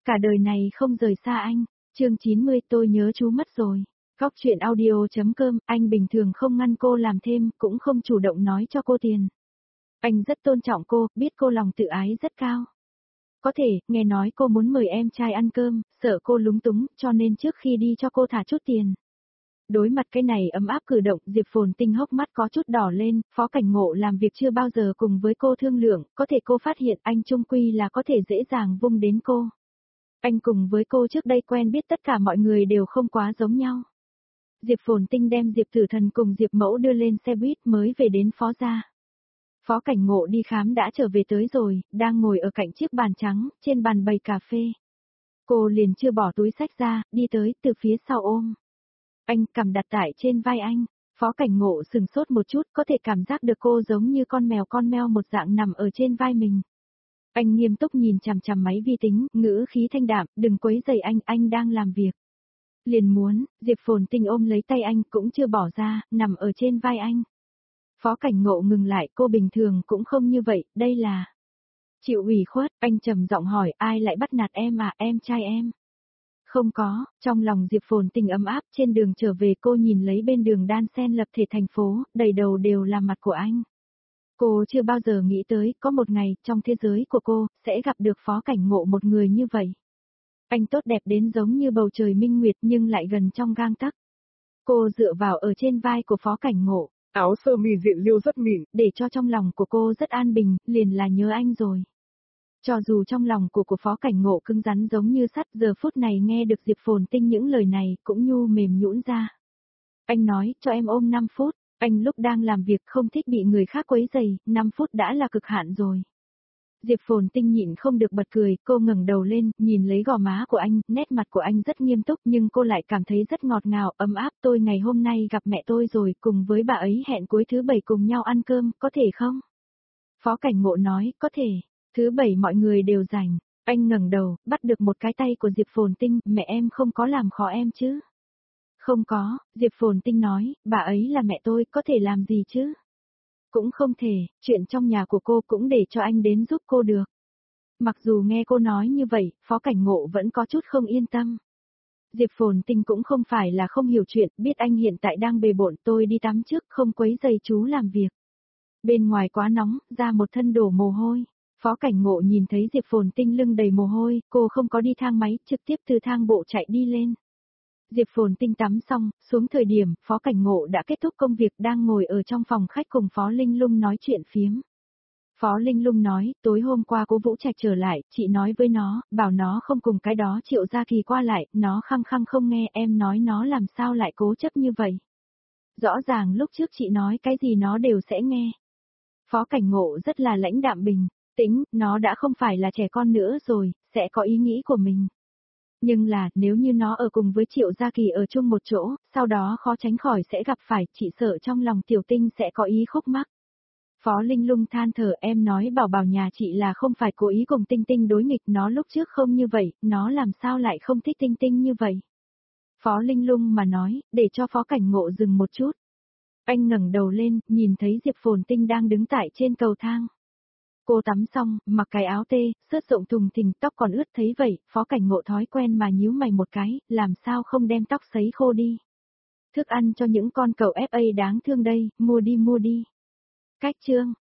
Cả đời này không rời xa anh. Chương 90 tôi nhớ chú mất rồi. Góc chuyện audio.com, anh bình thường không ngăn cô làm thêm, cũng không chủ động nói cho cô tiền. Anh rất tôn trọng cô, biết cô lòng tự ái rất cao. Có thể, nghe nói cô muốn mời em trai ăn cơm, sợ cô lúng túng, cho nên trước khi đi cho cô thả chút tiền. Đối mặt cái này ấm áp cử động, Diệp Phồn Tinh hốc mắt có chút đỏ lên, Phó Cảnh Ngộ làm việc chưa bao giờ cùng với cô thương lượng, có thể cô phát hiện anh trung quy là có thể dễ dàng vung đến cô. Anh cùng với cô trước đây quen biết tất cả mọi người đều không quá giống nhau. Diệp Phồn Tinh đem Diệp Tử Thần cùng Diệp Mẫu đưa lên xe buýt mới về đến Phó gia. Phó Cảnh Ngộ đi khám đã trở về tới rồi, đang ngồi ở cạnh chiếc bàn trắng, trên bàn bày cà phê. Cô liền chưa bỏ túi xách ra, đi tới từ phía sau ôm. Anh cầm đặt tại trên vai anh. Phó Cảnh Ngộ sừng sốt một chút, có thể cảm giác được cô giống như con mèo một dạng nằm ở trên vai mình. Anh nghiêm túc nhìn chằm chằm máy vi tính, ngữ khí thanh đạm, đừng quấy rầy anh đang làm việc. Liền muốn, Diệp Phồn Tinh ôm lấy tay anh cũng chưa bỏ ra, nằm ở trên vai anh. Phó Cảnh Ngộ ngừng lại, cô bình thường cũng không như vậy, đây là... Chịu ủy khuất, anh trầm giọng hỏi, ai lại bắt nạt em à, em trai em? Không có, trong lòng Diệp Phồn Tinh ấm áp, trên đường trở về cô nhìn lấy bên đường đan sen lập thể thành phố, đầy đầu đều là mặt của anh. Cô chưa bao giờ nghĩ tới, có một ngày, trong thế giới của cô, sẽ gặp được Phó Cảnh Ngộ một người như vậy. Anh tốt đẹp đến giống như bầu trời minh nguyệt nhưng lại gần trong gang tấc. Cô dựa vào ở trên vai của Phó Cảnh Ngộ, áo sơ mi diện liêu rất mịn, để cho trong lòng của cô rất an bình, liền là nhớ anh rồi. Cho dù trong lòng của Phó Cảnh Ngộ cứng rắn giống như sắt, giờ phút này nghe được Diệp Phồn Tinh những lời này, cũng nhu mềm nhũn ra. Anh nói, cho em ôm 5 phút, anh lúc đang làm việc không thích bị người khác quấy rầy, 5 phút đã là cực hạn rồi. Diệp Phồn Tinh nhịn không được bật cười, cô ngẩng đầu lên, nhìn lấy gò má của anh, nét mặt của anh rất nghiêm túc nhưng cô lại cảm thấy rất ngọt ngào, ấm áp. Tôi ngày hôm nay gặp mẹ tôi rồi, cùng với bà ấy hẹn cuối thứ 7 cùng nhau ăn cơm, có thể không? Phó Cảnh Ngộ nói, có thể, thứ 7 mọi người đều rảnh. Anh ngẩng đầu, bắt được một cái tay của Diệp Phồn Tinh, mẹ em không có làm khó em chứ? Không có, Diệp Phồn Tinh nói, bà ấy là mẹ tôi, có thể làm gì chứ? Cũng không thể, chuyện trong nhà của cô cũng để cho anh đến giúp cô được. Mặc dù nghe cô nói như vậy, Phó Cảnh Ngộ vẫn có chút không yên tâm. Diệp Phồn Tinh cũng không phải là không hiểu chuyện, biết anh hiện tại đang bề bộn, tôi đi tắm trước, không quấy rầy chú làm việc. Bên ngoài quá nóng, ra một thân đổ mồ hôi. Phó Cảnh Ngộ nhìn thấy Diệp Phồn Tinh lưng đầy mồ hôi, cô không có đi thang máy, trực tiếp từ thang bộ chạy đi lên. Diệp Phồn Tinh tắm xong, xuống thời điểm, Phó Cảnh Ngộ đã kết thúc công việc đang ngồi ở trong phòng khách cùng Phó Linh Lung nói chuyện phiếm. Phó Linh Lung nói, tối hôm qua Cố Vũ Trạch trở lại, chị nói với nó, bảo nó không cùng cái đó Triệu Gia Kỳ qua lại, nó khăng khăng không nghe, em nói nó làm sao lại cố chấp như vậy. Rõ ràng lúc trước chị nói cái gì nó đều sẽ nghe. Phó Cảnh Ngộ rất là lãnh đạm bình tĩnh, nó đã không phải là trẻ con nữa rồi, sẽ có ý nghĩ của mình. Nhưng là, nếu như nó ở cùng với Triệu Gia Kỳ ở chung một chỗ, sau đó khó tránh khỏi sẽ gặp phải, chị sợ trong lòng Tiểu Tinh sẽ có ý khúc mắc. Phó Linh Lung than thở, em nói bảo nhà chị là không phải cố ý cùng Tinh Tinh đối nghịch, nó lúc trước không như vậy, nó làm sao lại không thích Tinh Tinh như vậy. Phó Linh Lung mà nói, để cho Phó Cảnh Ngộ dừng một chút. Anh ngẩng đầu lên, nhìn thấy Diệp Phồn Tinh đang đứng tại trên cầu thang. Cô tắm xong, mặc cái áo tê, sớt rộng thùng thình, tóc còn ướt, thấy vậy, Phó Cảnh Ngộ thói quen mà nhíu mày một cái, làm sao không đem tóc sấy khô đi. Thức ăn cho những con cậu FA đáng thương đây, mua đi. Cách chương